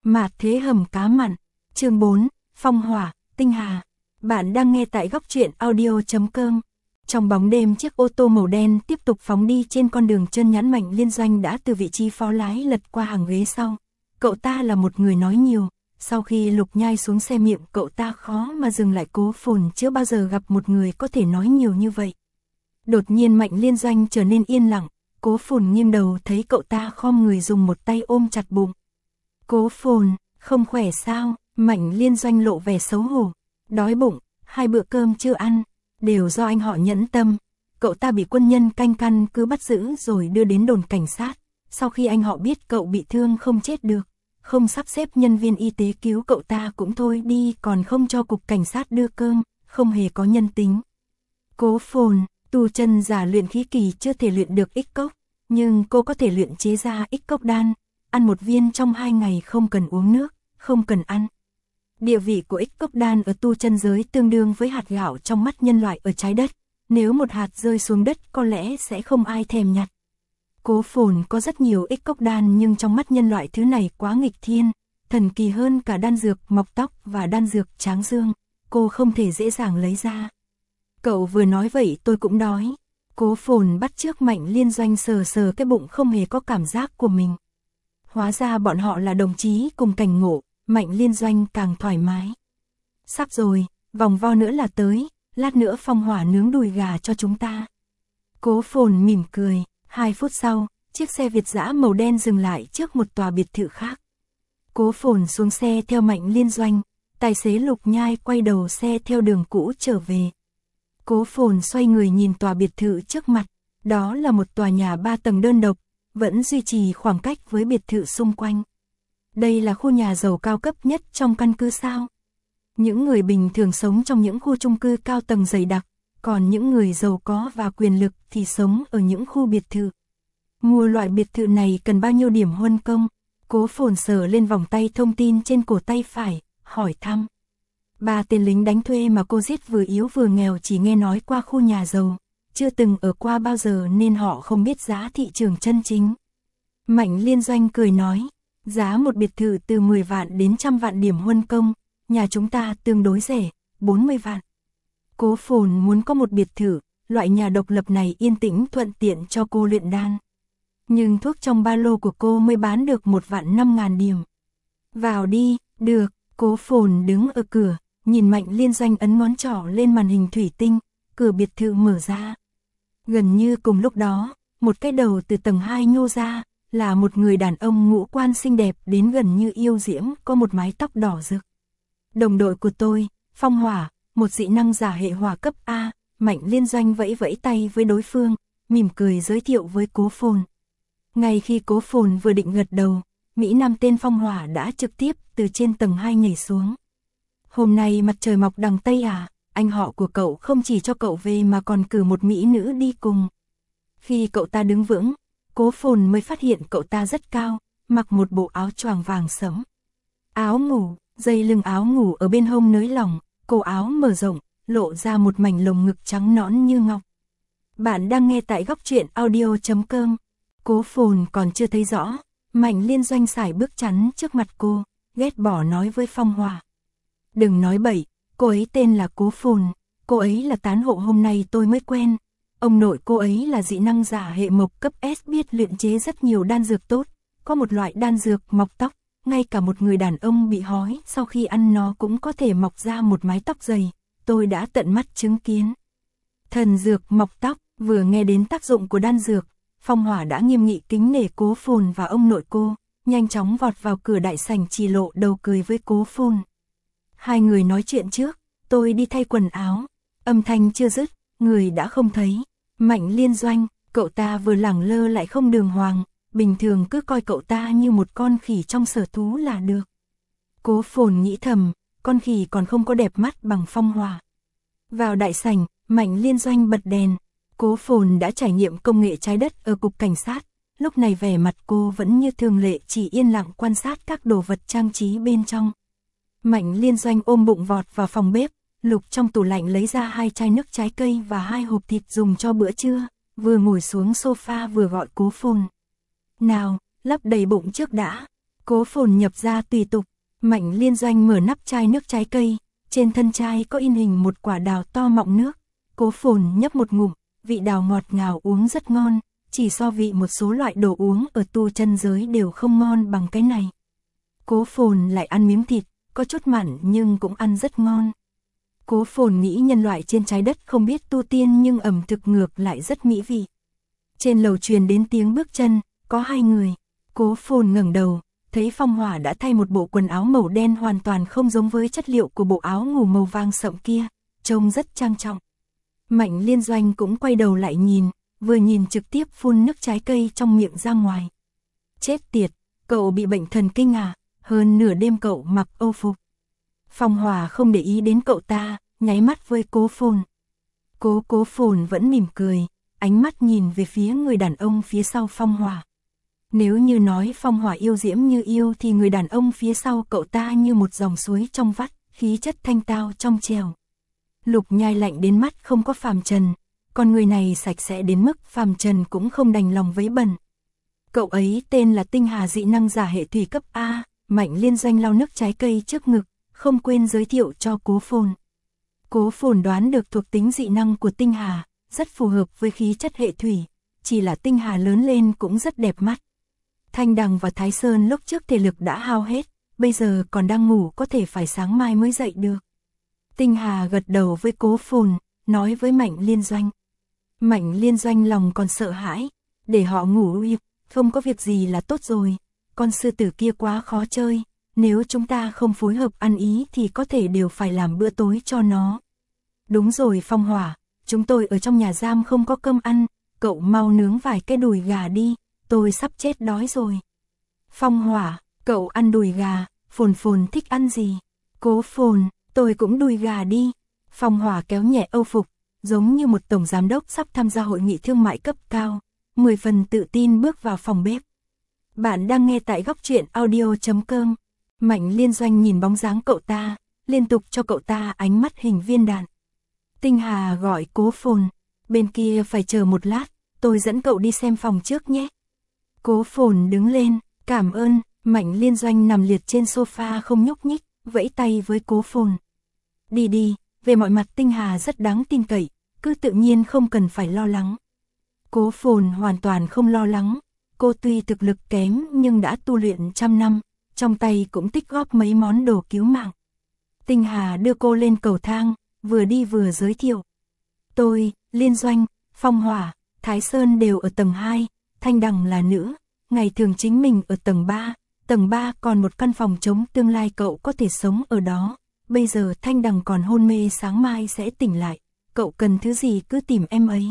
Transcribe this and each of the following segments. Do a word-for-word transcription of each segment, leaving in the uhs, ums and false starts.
Mạt thế hầm cá mặn, chương bốn, phong hỏa, tinh hà. Bạn đang nghe tại góc truyện audio chấm com. Trong bóng đêm, chiếc ô tô màu đen tiếp tục phóng đi trên con đường chân nhẵn. Mạnh Liên Doanh đã từ vị trí phó lái lật qua hàng ghế sau. Cậu ta là một người nói nhiều. Sau khi Lục Nhai xuống xe, miệng cậu ta khó mà dừng lại. Cố Phồn chưa bao giờ gặp một người có thể nói nhiều như vậy. Đột nhiên Mạnh Liên Doanh trở nên yên lặng. Cố Phồn nghiêng đầu thấy cậu ta khom người dùng một tay ôm chặt bụng. Cố Phồn, không khỏe sao? Mạnh Liên Doanh lộ vẻ xấu hổ. Đói bụng, hai bữa cơm chưa ăn, đều do anh họ nhẫn tâm. Cậu ta bị quân nhân canh căn cứ bắt giữ rồi đưa đến đồn cảnh sát. Sau khi anh họ biết cậu bị thương không chết được, không sắp xếp nhân viên y tế cứu cậu ta cũng thôi đi, còn không cho cục cảnh sát đưa cơm, không hề có nhân tính. Cố Phồn, tu chân giả luyện khí kỳ chưa thể luyện được ích cốc, nhưng cô có thể luyện chế ra ích cốc đan, ăn một viên trong hai ngày, không cần uống nước, không cần ăn. Địa vị của ích cốc đan ở tu chân giới tương đương với hạt gạo trong mắt nhân loại ở trái đất, nếu một hạt rơi xuống đất có lẽ sẽ không ai thèm nhặt. Cố Phồn có rất nhiều ích cốc đan, nhưng trong mắt nhân loại thứ này quá nghịch thiên, thần kỳ hơn cả đan dược mọc tóc và đan dược tráng dương, cô không thể dễ dàng lấy ra. Cậu vừa nói vậy tôi cũng đói. Cố Phồn bắt chước Mạnh Liên Doanh sờ sờ cái bụng không hề có cảm giác của mình. Hóa ra bọn họ là đồng chí cùng cảnh ngộ. Mạnh Liên Doanh càng thoải mái. Sắp rồi, vòng vo nữa là tới, lát nữa phong hỏa nướng đùi gà cho chúng ta. Cố Phồn mỉm cười. Hai phút sau, chiếc xe Việt dã màu đen dừng lại trước một tòa biệt thự khác. Cố Phồn xuống xe theo Mạnh Liên Doanh, tài xế Lục Nhai quay đầu xe theo đường cũ trở về. Cố Phồn xoay người nhìn tòa biệt thự trước mặt, đó là một tòa nhà ba tầng đơn độc, vẫn duy trì khoảng cách với biệt thự xung quanh. Đây là khu nhà giàu cao cấp nhất trong căn cứ sao? Những người bình thường sống trong những khu chung cư cao tầng dày đặc, còn những người giàu có và quyền lực thì sống ở những khu biệt thự. Mua loại biệt thự này cần bao nhiêu điểm huân công? Cố Phồn sờ lên vòng tay thông tin trên cổ tay phải, hỏi thăm. Ba tên lính đánh thuê mà cô giết vừa yếu vừa nghèo chỉ nghe nói qua khu nhà giàu, chưa từng ở qua bao giờ nên họ không biết giá thị trường chân chính. Mạnh Liên Doanh cười nói. Giá một biệt thự từ mười vạn đến trăm vạn điểm huân công, nhà chúng ta tương đối rẻ, bốn mươi vạn. Cố Phồn muốn có một biệt thự, loại nhà độc lập này yên tĩnh thuận tiện cho cô luyện đan. Nhưng thuốc trong ba lô của cô mới bán được một vạn năm ngàn điểm. Vào đi, được. Cố Phồn đứng ở cửa, nhìn Mạnh Liên Doanh ấn ngón trỏ lên màn hình thủy tinh, cửa biệt thự mở ra. Gần như cùng lúc đó, một cái đầu từ tầng hai nhô ra. Là một người đàn ông ngũ quan xinh đẹp đến gần như yêu diễm, có một mái tóc đỏ rực. Đồng đội của tôi, Phong Hỏa, một dị năng giả hệ hỏa cấp A. Mạnh Liên Doanh vẫy vẫy tay với đối phương, mỉm cười giới thiệu với Cố Phồn. Ngay khi Cố Phồn vừa định gật đầu, Mỹ Nam tên Phong Hỏa đã trực tiếp từ trên tầng hai nhảy xuống. Hôm nay mặt trời mọc đằng Tây à, anh họ của cậu không chỉ cho cậu về mà còn cử một mỹ nữ đi cùng. Khi cậu ta đứng vững, Cố Phồn mới phát hiện cậu ta rất cao, mặc một bộ áo choàng vàng sẫm. Áo ngủ, dây lưng áo ngủ ở bên hông nới lỏng, cổ áo mở rộng, lộ ra một mảnh lồng ngực trắng nõn như ngọc. Bạn đang nghe tại góc truyện audio chấm com. Cố Phồn còn chưa thấy rõ, Mạnh Liên Doanh sải bước chắn trước mặt cô, ghét bỏ nói với Phong Hỏa. Đừng nói bậy, cô ấy tên là Cố Phồn, cô ấy là tán hộ hôm nay tôi mới quen. Ông nội cô ấy là dị năng giả hệ mộc cấp S, biết luyện chế rất nhiều đan dược tốt, có một loại đan dược mọc tóc, ngay cả một người đàn ông bị hói sau khi ăn nó cũng có thể mọc ra một mái tóc dày, tôi đã tận mắt chứng kiến. Thần dược mọc tóc, vừa nghe đến tác dụng của đan dược, Phong Hỏa đã nghiêm nghị kính nể Cố Phồn và ông nội cô, nhanh chóng vọt vào cửa đại sảnh chỉ lộ đầu cười với Cố Phồn. Hai người nói chuyện trước, tôi đi thay quần áo, âm thanh chưa dứt. Người đã không thấy. Mạnh Liên Doanh, cậu ta vừa lẳng lơ lại không đường hoàng, bình thường cứ coi cậu ta như một con khỉ trong sở thú là được. Cố Phồn nghĩ thầm, con khỉ còn không có đẹp mắt bằng Phong Hỏa. Vào đại sảnh, Mạnh Liên Doanh bật đèn. Cố Phồn đã trải nghiệm công nghệ trái đất ở cục cảnh sát, lúc này vẻ mặt cô vẫn như thường lệ, chỉ yên lặng quan sát các đồ vật trang trí bên trong. Mạnh Liên Doanh ôm bụng vọt vào phòng bếp. Lục trong tủ lạnh lấy ra hai chai nước trái cây và hai hộp thịt dùng cho bữa trưa, vừa ngồi xuống sofa vừa gọi Cố Phồn. Nào, lấp đầy bụng trước đã. Cố Phồn nhập ra tùy tục, Mạnh Liên Doanh mở nắp chai nước trái cây, trên thân chai có in hình một quả đào to mọng nước. Cố Phồn nhấp một ngụm, vị đào ngọt ngào uống rất ngon, chỉ so vị một số loại đồ uống ở tu chân giới đều không ngon bằng cái này. Cố Phồn lại ăn miếng thịt, có chút mặn nhưng cũng ăn rất ngon. Cố Phồn nghĩ nhân loại trên trái đất không biết tu tiên nhưng ẩm thực ngược lại rất mỹ vị. Trên lầu truyền đến tiếng bước chân, có hai người. Cố Phồn ngẩng đầu, thấy Phong Hỏa đã thay một bộ quần áo màu đen hoàn toàn không giống với chất liệu của bộ áo ngủ màu vàng sậm kia, trông rất trang trọng. Mạnh Liên Doanh cũng quay đầu lại nhìn, vừa nhìn trực tiếp phun nước trái cây trong miệng ra ngoài. Chết tiệt, cậu bị bệnh thần kinh à, hơn nửa đêm cậu mặc âu phục. Phong Hỏa không để ý đến cậu ta, nháy mắt với Cố Phồn. Cố Cố Phồn vẫn mỉm cười, ánh mắt nhìn về phía người đàn ông phía sau Phong Hỏa. Nếu như nói Phong Hỏa yêu diễm như yêu thì người đàn ông phía sau cậu ta như một dòng suối trong vắt, khí chất thanh tao trong trèo. Lục Nhai lạnh đến mắt không có phàm trần, con người này sạch sẽ đến mức phàm trần cũng không đành lòng vấy bẩn. Cậu ấy tên là Tinh Hà dị năng giả hệ thủy cấp A, Mạnh Liên Doanh lau nước trái cây trước ngực, không quên giới thiệu cho Cố Phồn. Cố Phồn đoán được thuộc tính dị năng của Tinh Hà, rất phù hợp với khí chất hệ thủy, chỉ là Tinh Hà lớn lên cũng rất đẹp mắt. Thanh Đằng và Thái Sơn lúc trước thể lực đã hao hết, bây giờ còn đang ngủ có thể phải sáng mai mới dậy được. Tinh Hà gật đầu với Cố Phồn, nói với Mạnh Liên Doanh. Mạnh Liên Doanh lòng còn sợ hãi, để họ ngủ yên, không có việc gì là tốt rồi, con sư tử kia quá khó chơi, nếu chúng ta không phối hợp ăn ý thì có thể đều phải làm bữa tối cho nó. Đúng rồi Phong Hỏa, chúng tôi ở trong nhà giam không có cơm ăn, cậu mau nướng vài cái đùi gà đi, tôi sắp chết đói rồi. Phong Hỏa, cậu ăn đùi gà, Phồn Phồn thích ăn gì? Cố Phồn, tôi cũng đùi gà đi. Phong Hỏa kéo nhẹ âu phục, giống như một tổng giám đốc sắp tham gia hội nghị thương mại cấp cao, mười phần tự tin bước vào phòng bếp. Bạn đang nghe tại góc truyện audio chấm com. Mạnh Liên Doanh nhìn bóng dáng cậu ta, liên tục cho cậu ta ánh mắt hình viên đạn. Tinh Hà gọi Cố Phồn, bên kia phải chờ một lát, tôi dẫn cậu đi xem phòng trước nhé. Cố Phồn đứng lên, cảm ơn. Mạnh Liên Doanh nằm liệt trên sofa không nhúc nhích, vẫy tay với Cố Phồn. Đi đi, về mọi mặt Tinh Hà rất đáng tin cậy, cứ tự nhiên không cần phải lo lắng. Cố Phồn hoàn toàn không lo lắng, cô tuy thực lực kém nhưng đã tu luyện trăm năm, trong tay cũng tích góp mấy món đồ cứu mạng. Tinh Hà đưa cô lên cầu thang, vừa đi vừa giới thiệu. Tôi, Liên Doanh, Phong Hỏa, Thái Sơn đều ở tầng hai, Thanh Đằng là nữ, ngày thường chính mình ở tầng ba, tầng ba còn một căn phòng trống tương lai cậu có thể sống ở đó. Bây giờ Thanh Đằng còn hôn mê sáng mai sẽ tỉnh lại, cậu cần thứ gì cứ tìm em ấy.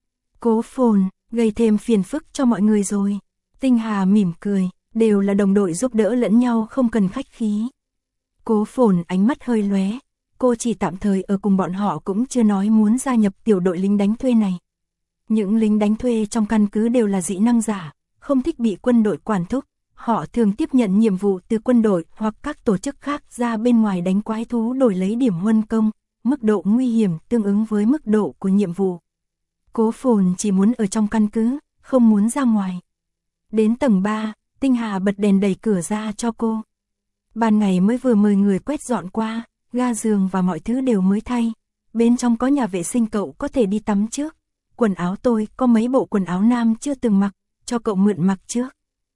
Cố Phồn, gây thêm phiền phức cho mọi người rồi. Tinh Hà mỉm cười, đều là đồng đội giúp đỡ lẫn nhau không cần khách khí. Cố Phồn ánh mắt hơi lóe, cô chỉ tạm thời ở cùng bọn họ cũng chưa nói muốn gia nhập tiểu đội lính đánh thuê này. Những lính đánh thuê trong căn cứ đều là dị năng giả, không thích bị quân đội quản thúc. Họ thường tiếp nhận nhiệm vụ từ quân đội hoặc các tổ chức khác ra bên ngoài đánh quái thú đổi lấy điểm huân công, mức độ nguy hiểm tương ứng với mức độ của nhiệm vụ. Cố Phồn chỉ muốn ở trong căn cứ, không muốn ra ngoài. Đến tầng ba, Tinh Hà bật đèn đẩy cửa ra cho cô. Ban ngày mới vừa mời người quét dọn qua, ga giường và mọi thứ đều mới thay. Bên trong có nhà vệ sinh cậu có thể đi tắm trước. Quần áo tôi có mấy bộ quần áo nam chưa từng mặc, cho cậu mượn mặc trước.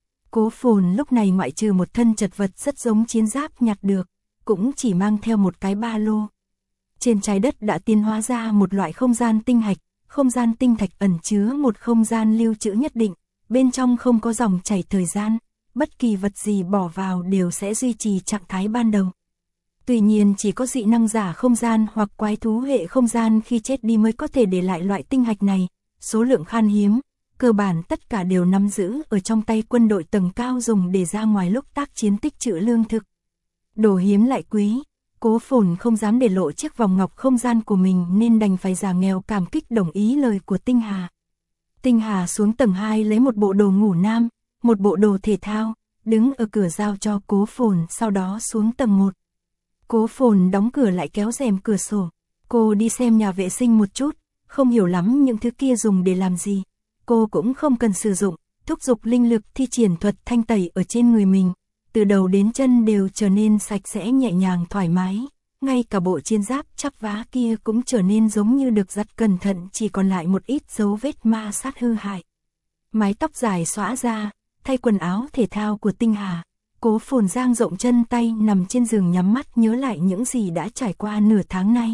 Cố Phồn lúc này ngoại trừ một thân chật vật rất giống chiến giáp nhặt được, cũng chỉ mang theo một cái ba lô. Trên trái đất đã tiến hóa ra một loại không gian tinh hạch, không gian tinh thạch ẩn chứa một không gian lưu trữ nhất định, bên trong không có dòng chảy thời gian, bất kỳ vật gì bỏ vào đều sẽ duy trì trạng thái ban đầu. Tuy nhiên chỉ có dị năng giả không gian hoặc quái thú hệ không gian khi chết đi mới có thể để lại loại tinh hạch này, số lượng khan hiếm. Cơ bản tất cả đều nắm giữ ở trong tay quân đội tầng cao dùng để ra ngoài lúc tác chiến tích trữ lương thực. Đồ hiếm lại quý, Cố Phồn không dám để lộ chiếc vòng ngọc không gian của mình nên đành phải giả nghèo cảm kích đồng ý lời của Tinh Hà. Tinh Hà xuống tầng hai lấy một bộ đồ ngủ nam, một bộ đồ thể thao, đứng ở cửa giao cho Cố Phồn, sau đó xuống tầng một. Cố Phồn đóng cửa lại kéo rèm cửa sổ. Cô đi xem nhà vệ sinh một chút, không hiểu lắm những thứ kia dùng để làm gì. Cô cũng không cần sử dụng, thúc giục linh lực thi triển thuật thanh tẩy ở trên người mình. từ đầu đến chân đều trở nên sạch sẽ nhẹ nhàng thoải mái, ngay cả bộ chiến giáp chắp vá kia cũng trở nên giống như được giặt cẩn thận, chỉ còn lại một ít dấu vết ma sát hư hại. Mái tóc dài xõa ra, thay quần áo thể thao của Tinh Hà, Cố Phồn dang rộng chân tay nằm trên giường nhắm mắt nhớ lại những gì đã trải qua nửa tháng nay.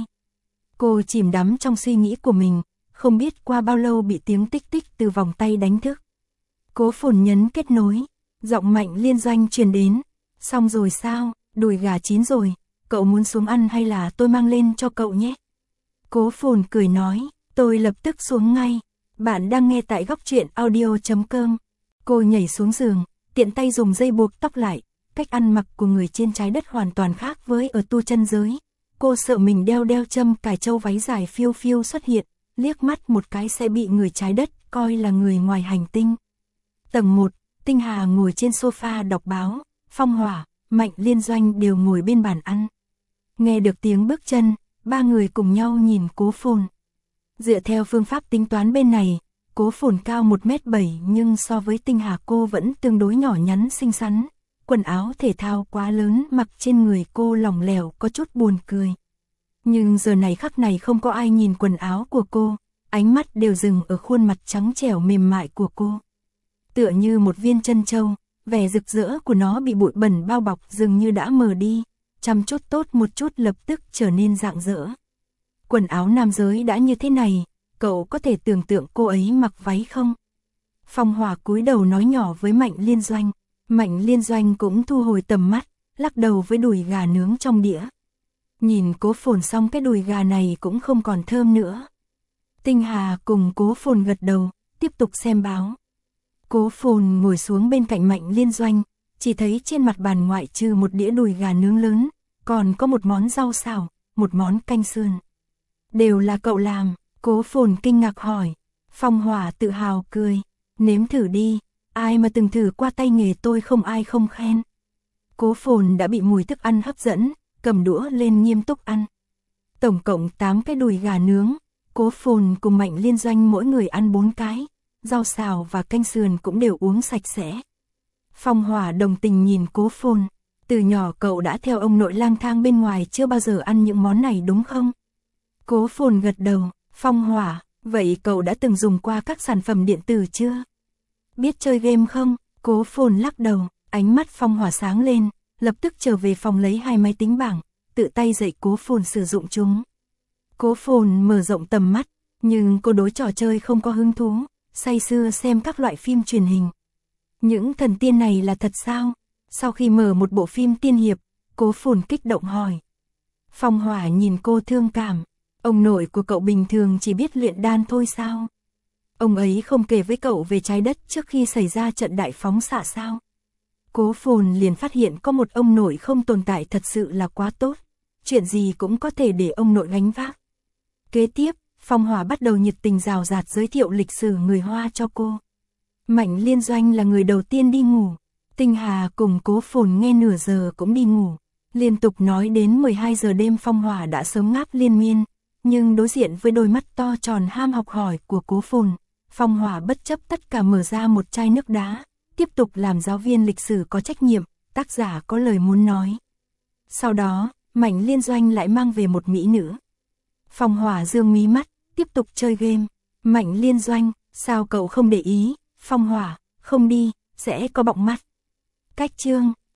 Cô chìm đắm trong suy nghĩ của mình, không biết qua bao lâu bị tiếng tích tích từ vòng tay đánh thức. Cố Phồn nhấn kết nối, giọng Mạnh Liên Doanh truyền đến. Xong rồi sao, đùi gà chín rồi, cậu muốn xuống ăn hay là tôi mang lên cho cậu nhé? Cố Phồn cười nói, tôi lập tức xuống ngay. Bạn đang nghe tại góc truyện audio chấm com. Cô nhảy xuống giường, tiện tay dùng dây buộc tóc lại. Cách ăn mặc của người trên trái đất hoàn toàn khác với ở tu chân giới. Cô sợ mình đeo đeo châm cài châu váy dài phiêu phiêu xuất hiện, liếc mắt một cái sẽ bị người trái đất coi là người ngoài hành tinh. Tầng một, Tinh Hà ngồi trên sofa đọc báo, Phong Hỏa, Mạnh Liên Doanh đều ngồi bên bàn ăn. Nghe được tiếng bước chân, ba người cùng nhau nhìn Cố Phồn. Dựa theo phương pháp tính toán bên này, Cố Phồn cao một mét bảy nhưng so với Tinh Hà cô vẫn tương đối nhỏ nhắn xinh xắn. Quần áo thể thao quá lớn mặc trên người cô lỏng lẻo có chút buồn cười. Nhưng giờ này khắc này không có ai nhìn quần áo của cô, ánh mắt đều dừng ở khuôn mặt trắng trẻo mềm mại của cô. Tựa như một viên trân châu, vẻ rực rỡ của nó bị bụi bẩn bao bọc dường như đã mờ đi, chăm chút tốt một chút lập tức trở nên rạng rỡ. Quần áo nam giới đã như thế này, cậu có thể tưởng tượng cô ấy mặc váy không? Phong Hỏa cúi đầu nói nhỏ với Mạnh Liên Doanh. Mạnh Liên Doanh cũng thu hồi tầm mắt, lắc đầu với đùi gà nướng trong đĩa. Nhìn Cố Phồn xong cái đùi gà này cũng không còn thơm nữa. Tinh Hà cùng Cố Phồn gật đầu, tiếp tục xem báo. Cố Phồn ngồi xuống bên cạnh Mạnh Liên Doanh, chỉ thấy trên mặt bàn ngoại trừ một đĩa đùi gà nướng lớn, còn có một món rau xào, một món canh sườn. Đều là cậu làm, Cố Phồn kinh ngạc hỏi. Phong Hỏa tự hào cười, nếm thử đi, ai mà từng thử qua tay nghề tôi không ai không khen. Cố Phồn đã bị mùi thức ăn hấp dẫn, cầm đũa lên nghiêm túc ăn. Tổng cộng tám cái đùi gà nướng, Cố Phồn cùng Mạnh Liên Doanh mỗi người ăn bốn cái, rau xào và canh sườn cũng đều uống sạch sẽ. Phong Hỏa đồng tình nhìn Cố Phồn, từ nhỏ cậu đã theo ông nội lang thang bên ngoài chưa bao giờ ăn những món này đúng không? Cố Phồn gật đầu. Phong Hỏa, vậy cậu đã từng dùng qua các sản phẩm điện tử chưa? Biết chơi game không? Cố Phồn lắc đầu, ánh mắt Phong Hỏa sáng lên, lập tức trở về phòng lấy hai máy tính bảng, tự tay dạy Cố Phồn sử dụng chúng. Cố Phồn mở rộng tầm mắt, nhưng cô đối trò chơi không có hứng thú, say sưa xem các loại phim truyền hình. Những thần tiên này là thật sao? Sau khi mở một bộ phim tiên hiệp, Cố Phồn kích động hỏi. Phong Hỏa nhìn cô thương cảm, ông nội của cậu bình thường chỉ biết luyện đan thôi sao? Ông ấy không kể với cậu về trái đất trước khi xảy ra trận đại phóng xạ sao? Cố Phồn liền phát hiện có một ông nội không tồn tại thật sự là quá tốt, chuyện gì cũng có thể để ông nội gánh vác. Kế tiếp, Phong Hỏa bắt đầu nhiệt tình rào rạt giới thiệu lịch sử người Hoa cho cô. Mạnh Liên Doanh là người đầu tiên đi ngủ, Tinh Hà cùng Cố Phồn nghe nửa giờ cũng đi ngủ. Liên tục nói đến mười hai giờ đêm Phong Hỏa đã sớm ngáp liên miên, nhưng đối diện với đôi mắt to tròn ham học hỏi của Cố Phồn, Phong Hỏa bất chấp tất cả mở ra một chai nước đá, tiếp tục làm giáo viên lịch sử có trách nhiệm, tác giả có lời muốn nói. Sau đó, Mạnh Liên Doanh lại mang về một mỹ nữ. Phong Hỏa dương mí mắt, tiếp tục chơi game. Mạnh Liên Doanh, sao cậu không để ý? Phong Hỏa, không đi, sẽ có bọng mắt. Cách chương